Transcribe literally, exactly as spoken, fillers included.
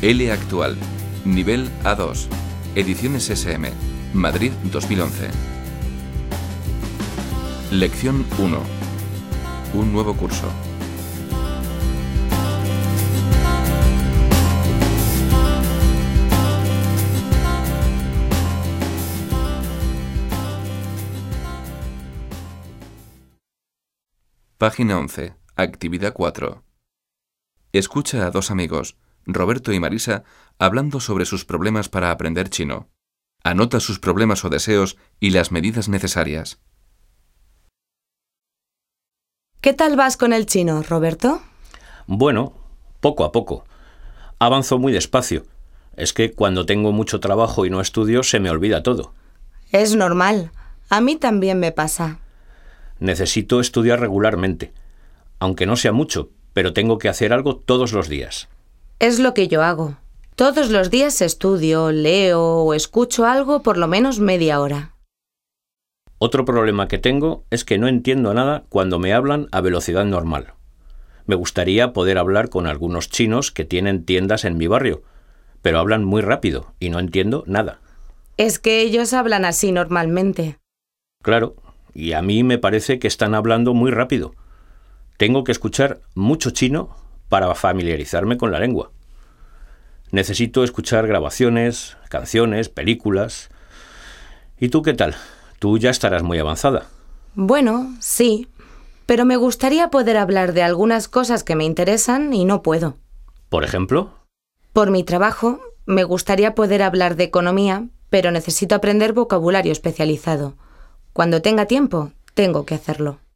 L Actual, nivel A dos, Ediciones S M, Madrid dos mil once. Lección uno. Un nuevo curso. Página once. Actividad cuatro. Escucha a dos amigos, Roberto y Marisa, hablando sobre sus problemas para aprender chino. Anota sus problemas o deseos y las medidas necesarias. ¿Qué tal vas con el chino, Roberto? Bueno, poco a poco. Avanzo muy despacio. Es que cuando tengo mucho trabajo y no estudio, se me olvida todo. Es normal. A mí también me pasa. Necesito estudiar regularmente. Aunque no sea mucho, pero tengo que hacer algo todos los días. Es lo que yo hago. Todos los días estudio, leo o escucho algo por lo menos media hora. Otro problema que tengo es que no entiendo nada cuando me hablan a velocidad normal. Me gustaría poder hablar con algunos chinos que tienen tiendas en mi barrio, pero hablan muy rápido y no entiendo nada. Es que ellos hablan así normalmente. Claro, y a mí me parece que están hablando muy rápido. Tengo que escuchar mucho chino para familiarizarme con la lengua. Necesito escuchar grabaciones, canciones, películas. ¿Y tú qué tal? Tú ya estarás muy avanzada. Bueno, sí, pero me gustaría poder hablar de algunas cosas que me interesan y no puedo. ¿Por ejemplo? Por mi trabajo, me gustaría poder hablar de economía, pero necesito aprender vocabulario especializado. Cuando tenga tiempo, tengo que hacerlo.